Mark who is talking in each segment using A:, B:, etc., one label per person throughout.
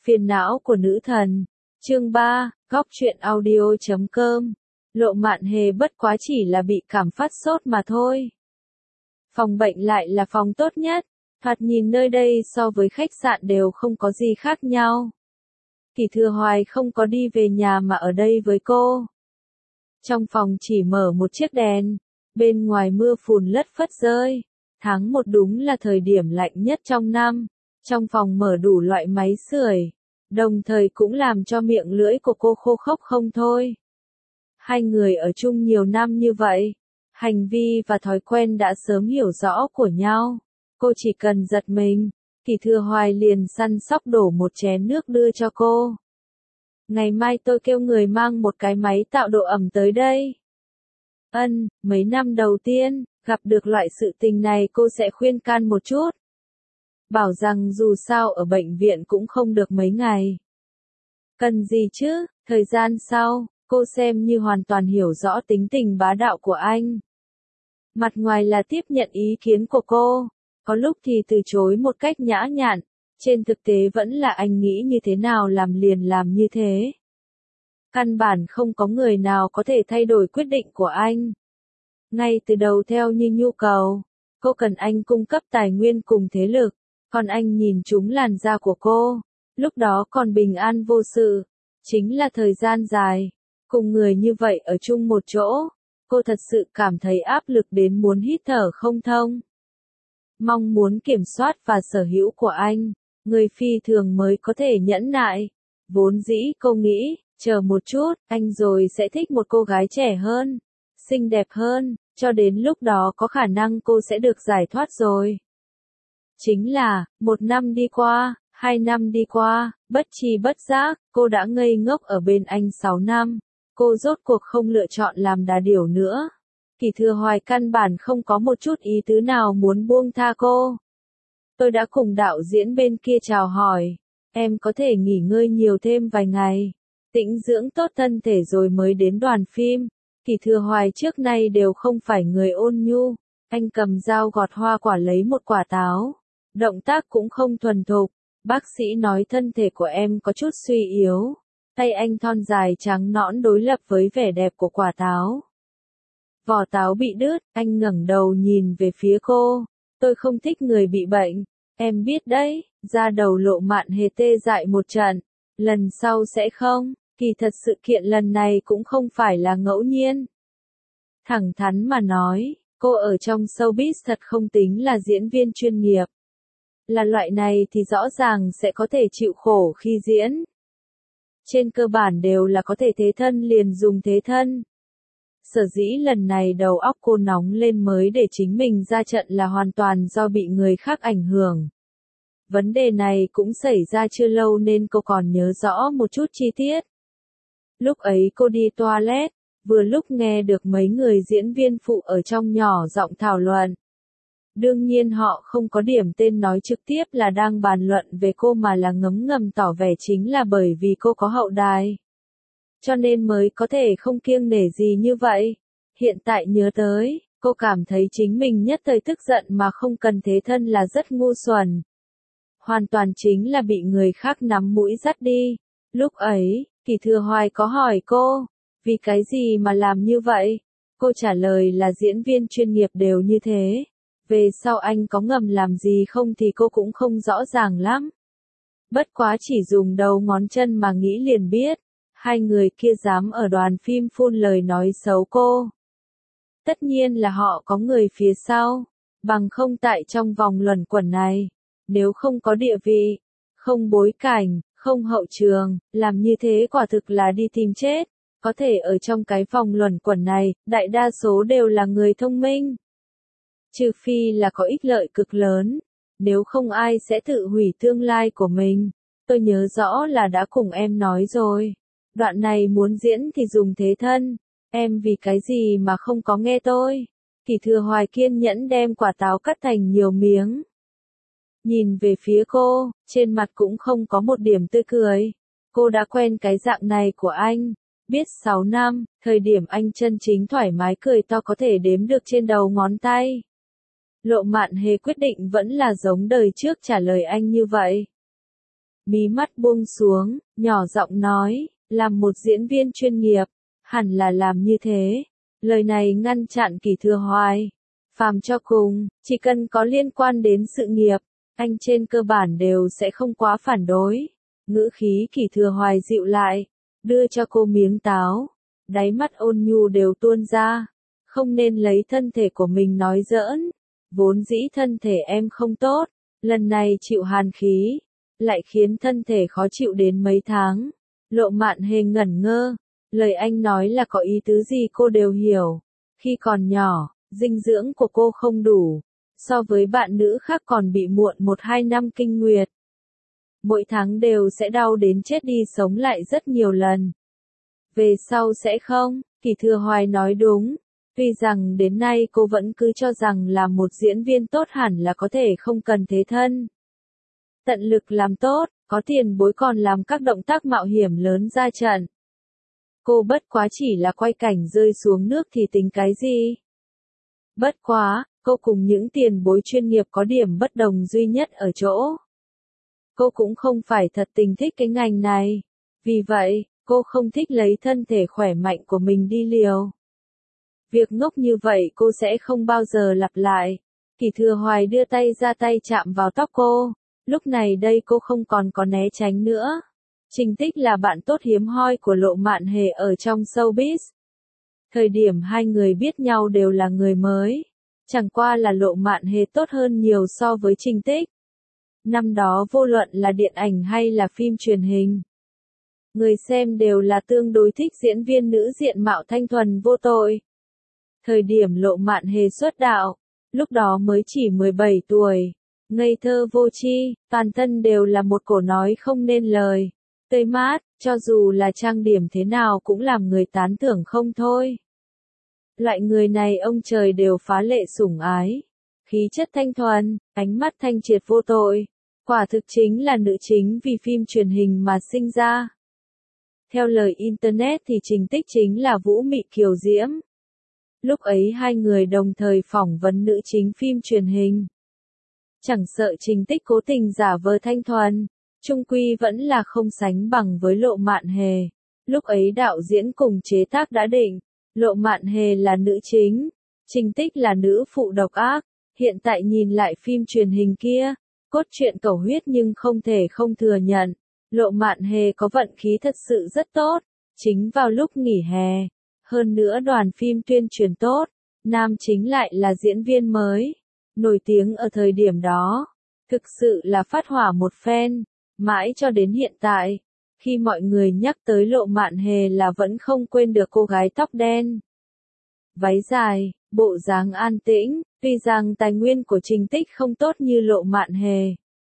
A: Phiền não của nữ thần. Chương 3, góc truyện audio.com. Lộ Mạn Hề bất quá chỉ là bị cảm phát sốt mà thôi. Phòng bệnh lại là phòng tốt nhất, thoạt nhìn nơi đây so với khách sạn đều không có gì khác nhau. Kỷ Thừa Hoài không có đi về nhà mà ở đây với cô. Trong phòng chỉ mở một chiếc đèn, bên ngoài mưa phùn lất phất rơi. Tháng 1 đúng là thời điểm lạnh nhất trong năm. Trong phòng mở đủ loại máy sưởi, đồng thời cũng làm cho miệng lưỡi của cô khô khốc không thôi. Hai người ở chung nhiều năm như vậy, hành vi và thói quen đã sớm hiểu rõ của nhau. Cô chỉ cần giật mình, Kỷ Thừa Hoài liền săn sóc đổ một chén nước đưa cho cô. Ngày mai tôi kêu người mang một cái máy tạo độ ẩm tới đây. Mấy năm đầu tiên, gặp được loại sự tình này cô sẽ khuyên can một chút. Bảo rằng dù sao ở bệnh viện cũng không được mấy ngày. Cần gì chứ, thời gian sau, cô xem như hoàn toàn hiểu rõ tính tình bá đạo của anh. Mặt ngoài là tiếp nhận ý kiến của cô, có lúc thì từ chối một cách nhã nhặn, trên thực tế vẫn là anh nghĩ như thế nào làm liền làm như thế. Căn bản không có người nào có thể thay đổi quyết định của anh. Ngay từ đầu theo như nhu cầu, cô cần anh cung cấp tài nguyên cùng thế lực, còn anh nhìn trúng làn da của cô, lúc đó còn bình an vô sự. Chính là thời gian dài, cùng người như vậy ở chung một chỗ, cô thật sự cảm thấy áp lực đến muốn hít thở không thông. Mong muốn kiểm soát và sở hữu của anh, người phi thường mới có thể nhẫn nại. Vốn dĩ cô nghĩ, chờ một chút, anh rồi sẽ thích một cô gái trẻ hơn, xinh đẹp hơn, cho đến lúc đó có khả năng cô sẽ được giải thoát rồi. Chính là, 1 năm đi qua, 2 năm đi qua, bất tri bất giác, cô đã ngây ngốc ở bên anh 6 năm. Cô rốt cuộc không lựa chọn làm đà điểu nữa. Kỷ Thừa Hoài căn bản không có một chút ý tứ nào muốn buông tha cô. Tôi đã cùng đạo diễn bên kia chào hỏi, em có thể nghỉ ngơi nhiều thêm vài ngày, tĩnh dưỡng tốt thân thể rồi mới đến đoàn phim. Kỷ Thừa Hoài trước nay đều không phải người ôn nhu, anh cầm dao gọt hoa quả lấy một quả táo, động tác cũng không thuần thục. Bác sĩ nói thân thể của em có chút suy yếu, tay anh thon dài trắng nõn đối lập với vẻ đẹp của quả táo. Vỏ táo bị đứt, anh ngẩng đầu nhìn về phía cô, tôi không thích người bị bệnh, em biết đấy. Da đầu Lộ Mạn Hề tê dại một trận, lần sau sẽ không. Kỳ thật sự kiện lần này cũng không phải là ngẫu nhiên. Thẳng thắn mà nói, cô ở trong showbiz thật không tính là diễn viên chuyên nghiệp. Là loại này thì rõ ràng sẽ có thể chịu khổ khi diễn. Trên cơ bản đều là có thể thế thân liền dùng thế thân. Sở dĩ lần này đầu óc cô nóng lên mới để chính mình ra trận là hoàn toàn do bị người khác ảnh hưởng. Vấn đề này cũng xảy ra chưa lâu nên cô còn nhớ rõ một chút chi tiết. Lúc ấy cô đi toilet, vừa lúc nghe được mấy người diễn viên phụ ở trong nhỏ giọng thảo luận. Đương nhiên họ không có điểm tên nói trực tiếp là đang bàn luận về cô mà là ngấm ngầm tỏ vẻ chính là bởi vì cô có hậu đài. Cho nên mới có thể không kiêng nể gì như vậy. Hiện tại nhớ tới, cô cảm thấy chính mình nhất thời tức giận mà không cần thế thân là rất ngu xuẩn. Hoàn toàn chính là bị người khác nắm mũi dắt đi. Lúc ấy, Kỷ Thừa Hoài có hỏi cô, vì cái gì mà làm như vậy? Cô trả lời là diễn viên chuyên nghiệp đều như thế. Về sau anh có ngầm làm gì không thì cô cũng không rõ ràng lắm. Bất quá chỉ dùng đầu ngón chân mà nghĩ liền biết. Hai người kia dám ở đoàn phim phun lời nói xấu cô. Tất nhiên là họ có người phía sau. Bằng không tại trong vòng luẩn quẩn này. Nếu không có địa vị, không bối cảnh, không hậu trường, làm như thế quả thực là đi tìm chết. Có thể ở trong cái vòng luẩn quẩn này, đại đa số đều là người thông minh. Trừ phi là có ích lợi cực lớn, nếu không ai sẽ tự hủy tương lai của mình. Tôi nhớ rõ là đã cùng em nói rồi, đoạn này muốn diễn thì dùng thế thân, em vì cái gì mà không có nghe tôi. Kỷ Thừa Hoài kiên nhẫn đem quả táo cắt thành nhiều miếng. Nhìn về phía cô, trên mặt cũng không có một điểm tươi cười. Cô đã quen cái dạng này của anh. Biết 6 năm, thời điểm anh chân chính thoải mái cười to có thể đếm được trên đầu ngón tay. Lộ Mạn Hề quyết định vẫn là giống đời trước trả lời anh như vậy. mí mắt buông xuống, nhỏ giọng nói, làm một diễn viên chuyên nghiệp, hẳn là làm như thế. Lời này ngăn chặn Kỷ Thừa Hoài. Phàm cho cùng, chỉ cần có liên quan đến sự nghiệp, anh trên cơ bản đều sẽ không quá phản đối. Ngữ khí Kỷ Thừa Hoài dịu lại, đưa cho cô miếng táo. Đáy mắt ôn nhu đều tuôn ra. Không nên lấy thân thể của mình nói giỡn. Vốn dĩ thân thể em không tốt, lần này chịu hàn khí, lại khiến thân thể khó chịu đến mấy tháng. Lộ Mạn Hề ngẩn ngơ, lời anh nói là có ý tứ gì cô đều hiểu. Khi còn nhỏ, dinh dưỡng của cô không đủ, so với bạn nữ khác còn bị muộn 1-2 năm kinh nguyệt. Mỗi tháng đều sẽ đau đến chết đi sống lại rất nhiều lần. Về sau sẽ không, Kỷ Thừa Hoài nói đúng. Tuy rằng đến nay cô vẫn cứ cho rằng là một diễn viên tốt hẳn là có thể không cần thế thân. Tận lực làm tốt, có tiền bối còn làm các động tác mạo hiểm lớn ra trận. Cô bất quá chỉ là quay cảnh rơi xuống nước thì tính cái gì? Bất quá, cô cùng những tiền bối chuyên nghiệp có điểm bất đồng duy nhất ở chỗ. Cô cũng không phải thật tình thích cái ngành này. Vì vậy, cô không thích lấy thân thể khỏe mạnh của mình đi liều. Việc ngốc như vậy cô sẽ không bao giờ lặp lại. Kỷ Thừa Hoài đưa tay ra tay chạm vào tóc cô. Lúc này đây cô không còn có né tránh nữa. Trình Tích là bạn tốt hiếm hoi của Lộ Mạn Hề ở trong showbiz. Thời điểm hai người biết nhau đều là người mới. Chẳng qua là Lộ Mạn Hề tốt hơn nhiều so với Trình Tích. Năm đó vô luận là điện ảnh hay là phim truyền hình, người xem đều là tương đối thích diễn viên nữ diện mạo thanh thuần vô tội. Thời điểm Lộ Mạn Hề xuất đạo, lúc đó mới chỉ 17 tuổi, ngây thơ vô tri, toàn thân đều là một cổ nói không nên lời, tươi mát, cho dù là trang điểm thế nào cũng làm người tán thưởng không thôi. Loại người này ông trời đều phá lệ sủng ái, khí chất thanh thuần, ánh mắt thanh triệt vô tội, quả thực chính là nữ chính vì phim truyền hình mà sinh ra. Theo lời Internet thì Trình Tích chính là Vũ Mị Kiều Diễm. Lúc ấy hai người đồng thời phỏng vấn nữ chính phim truyền hình. Chẳng sợ Trình Tích cố tình giả vờ thanh thuần, chung quy vẫn là không sánh bằng với Lộ Mạn Hề. Lúc ấy đạo diễn cùng chế tác đã định, Lộ Mạn Hề là nữ chính, Trình Tích là nữ phụ độc ác. Hiện tại nhìn lại phim truyền hình kia, cốt truyện cầu huyết nhưng không thể không thừa nhận. Lộ Mạn Hề có vận khí thật sự rất tốt, chính vào lúc nghỉ hè. Hơn nữa đoàn phim tuyên truyền tốt, nam chính lại là diễn viên mới, nổi tiếng ở thời điểm đó. Thực sự là phát hỏa một phen, mãi cho đến hiện tại, khi mọi người nhắc tới Lộ Mạn Hề là vẫn không quên được cô gái tóc đen. Váy dài, bộ dáng an tĩnh, tuy rằng tài nguyên của Trình Tích không tốt như Lộ Mạn Hề,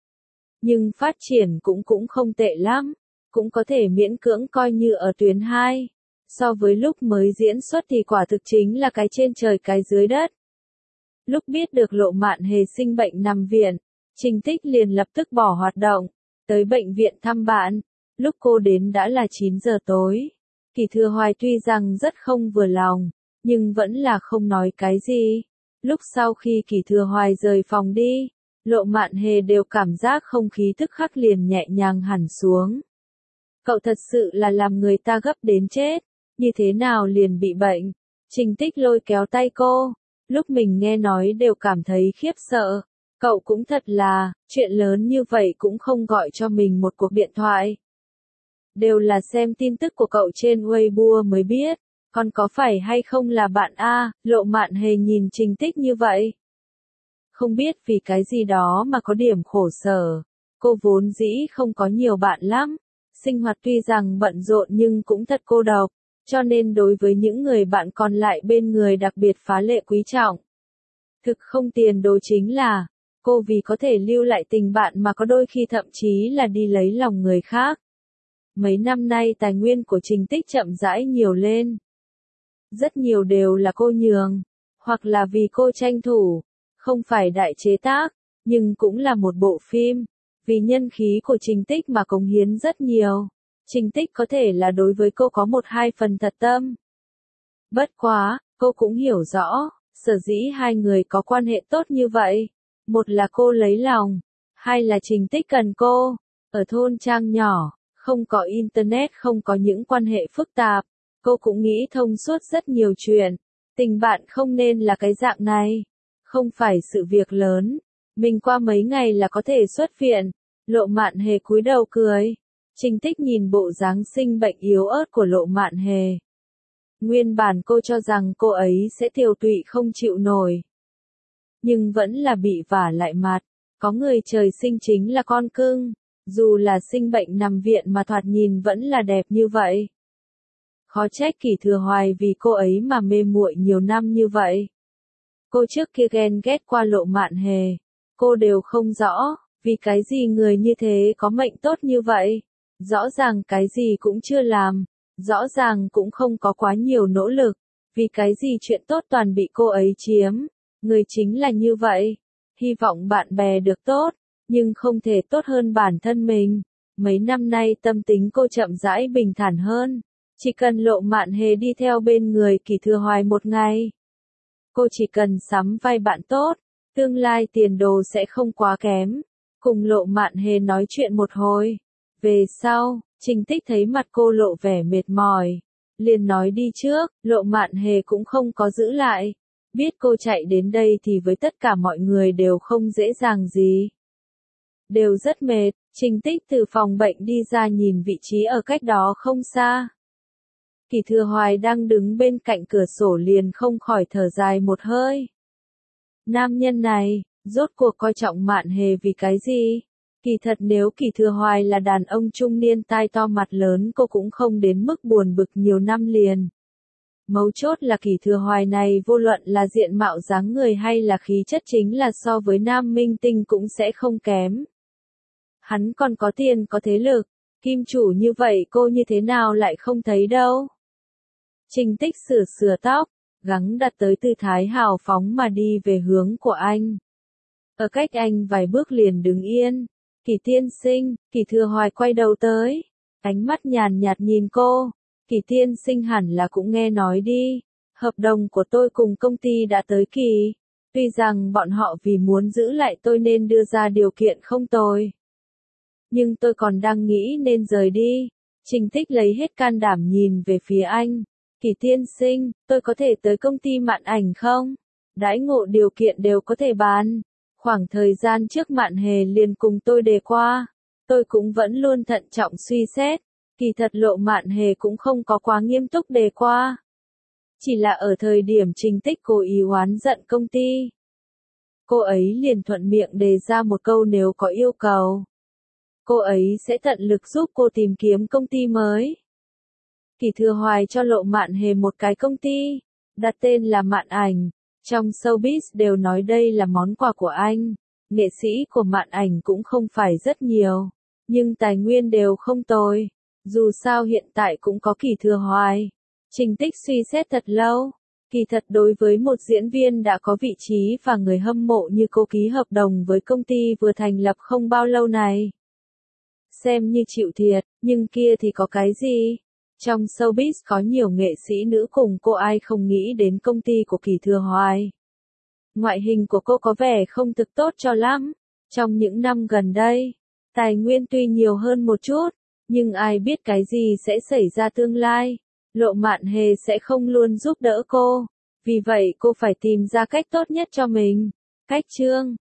A: nhưng phát triển cũng không tệ lắm, cũng có thể miễn cưỡng coi như ở tuyến 2. So với lúc mới diễn xuất thì quả thực chính là cái trên trời cái dưới đất. Lúc biết được Lộ Mạn Hề sinh bệnh nằm viện, Trình Tích liền lập tức bỏ hoạt động, tới bệnh viện thăm bạn. Lúc cô đến đã là 9 giờ tối. Kỷ Thừa Hoài tuy rằng rất không vừa lòng, nhưng vẫn là không nói cái gì. Lúc sau khi Kỷ Thừa Hoài rời phòng đi, Lộ Mạn Hề đều cảm giác không khí tức khắc liền nhẹ nhàng hẳn xuống. Cậu thật sự là làm người ta gấp đến chết, như thế nào liền bị bệnh. Trình Tích lôi kéo tay cô, lúc mình nghe nói đều cảm thấy khiếp sợ. Cậu cũng thật là, chuyện lớn như vậy cũng không gọi cho mình một cuộc điện thoại. Đều là xem tin tức của cậu trên Weibo mới biết, còn có phải hay không là bạn a? Lộ Mạn Hề nhìn Trình Tích như vậy. Không biết vì cái gì đó mà có điểm khổ sở. Cô vốn dĩ không có nhiều bạn lắm. Sinh hoạt tuy rằng bận rộn nhưng cũng thật cô độc. Cho nên đối với những người bạn còn lại bên người đặc biệt phá lệ quý trọng. Thực không tiền đồ chính là, cô vì có thể lưu lại tình bạn mà có đôi khi thậm chí là đi lấy lòng người khác. Mấy năm nay tài nguyên của Trình Tích chậm rãi nhiều lên. Rất nhiều đều là cô nhường, hoặc là vì cô tranh thủ, không phải đại chế tác, nhưng cũng là một bộ phim. Vì nhân khí của Trình Tích mà cống hiến rất nhiều. Trình Tích có thể là đối với cô có 1-2 phần thật tâm. Bất quá, cô cũng hiểu rõ, sở dĩ hai người có quan hệ tốt như vậy. Một là cô lấy lòng, hai là Trình Tích cần cô. Ở thôn trang nhỏ, không có internet, không có những quan hệ phức tạp, cô cũng nghĩ thông suốt rất nhiều chuyện. Tình bạn không nên là cái dạng này, không phải sự việc lớn, mình qua mấy ngày là có thể xuất viện. Lộ Mạn Hề cúi đầu cười. Trình Tích nhìn bộ dáng sinh bệnh yếu ớt của Lộ Mạn Hề. Nguyên bản cô cho rằng cô ấy sẽ tiều tụy không chịu nổi, nhưng vẫn là bị vả lại mặt. Có người trời sinh chính là con cưng, dù là sinh bệnh nằm viện mà thoạt nhìn vẫn là đẹp như vậy. Khó trách Kỷ Thừa Hoài vì cô ấy mà mê muội nhiều năm như vậy. Cô trước kia ghen ghét qua Lộ Mạn Hề, cô đều không rõ, vì cái gì người như thế có mệnh tốt như vậy. Rõ ràng cái gì cũng chưa làm, rõ ràng cũng không có quá nhiều nỗ lực, vì cái gì chuyện tốt toàn bị cô ấy chiếm. Người chính là như vậy, hy vọng bạn bè được tốt, nhưng không thể tốt hơn bản thân mình. Mấy năm nay tâm tính cô chậm rãi bình thản hơn, chỉ cần Lộ Mạn Hề đi theo bên người Kỷ Thừa Hoài một ngày. Cô chỉ cần sắm vai bạn tốt, tương lai tiền đồ sẽ không quá kém. Cùng Lộ Mạn Hề nói chuyện một hồi. Về sau, Trình Tích thấy mặt cô lộ vẻ mệt mỏi, liền nói đi trước. Lộ Mạn Hề cũng không có giữ lại. Biết cô chạy đến đây thì với tất cả mọi người đều không dễ dàng gì. Đều rất mệt, Trình Tích từ phòng bệnh đi ra nhìn vị trí ở cách đó không xa. Kỷ Thừa Hoài đang đứng bên cạnh cửa sổ liền không khỏi thở dài một hơi. Nam nhân này, rốt cuộc coi trọng Mạn Hề vì cái gì? Kỳ thật nếu Kỷ Thừa Hoài là đàn ông trung niên tai to mặt lớn cô cũng không đến mức buồn bực nhiều năm liền. Mấu chốt là Kỷ Thừa Hoài này vô luận là diện mạo dáng người hay là khí chất chính là so với nam minh tinh cũng sẽ không kém. Hắn còn có tiền có thế lực, kim chủ như vậy cô như thế nào lại không thấy đâu. Trình Tích sửa tóc, gắng đặt tới tư thái hào phóng mà đi về hướng của anh. Ở cách anh vài bước liền đứng yên. Kỷ tiên sinh, Kỷ Thừa Hoài quay đầu tới, ánh mắt nhàn nhạt nhìn cô. Kỷ tiên sinh hẳn là cũng nghe nói đi, hợp đồng của tôi cùng công ty đã tới kỳ. Tuy rằng bọn họ vì muốn giữ lại tôi nên đưa ra điều kiện không tồi, nhưng tôi còn đang nghĩ nên rời đi. Trình Tích lấy hết can đảm nhìn về phía anh. Kỷ tiên sinh, tôi có thể tới công ty Mạn Ảnh không? Đãi ngộ điều kiện đều có thể bàn. Khoảng thời gian trước Mạn Hề liền cùng tôi đề qua, tôi cũng vẫn luôn thận trọng suy xét. Kỳ thật Lộ Mạn Hề cũng không có quá nghiêm túc đề qua. Chỉ là ở thời điểm Trình Tích cố ý oán giận công ty, cô ấy liền thuận miệng đề ra một câu nếu có yêu cầu, cô ấy sẽ tận lực giúp cô tìm kiếm công ty mới. Kỷ Thừa Hoài cho Lộ Mạn Hề một cái công ty, đặt tên là Mạn Ảnh. Trong showbiz đều nói đây là món quà của anh. Nghệ sĩ của Mạn Ảnh cũng không phải rất nhiều, nhưng tài nguyên đều không tồi. Dù sao hiện tại cũng có Kỷ Thừa Hoài. Trình Tích suy xét thật lâu. Kỳ thật đối với một diễn viên đã có vị trí và người hâm mộ như cô ký hợp đồng với công ty vừa thành lập không bao lâu này, xem như chịu thiệt, nhưng kia thì có cái gì? Trong showbiz có nhiều nghệ sĩ nữ cùng cô ai không nghĩ đến công ty của Kỷ Thừa Hoài. Ngoại hình của cô có vẻ không thực tốt cho lắm. Trong những năm gần đây, tài nguyên tuy nhiều hơn một chút, nhưng ai biết cái gì sẽ xảy ra tương lai. Lộ Mạn Hề sẽ không luôn giúp đỡ cô. Vì vậy cô phải tìm ra cách tốt nhất cho mình. Cách chương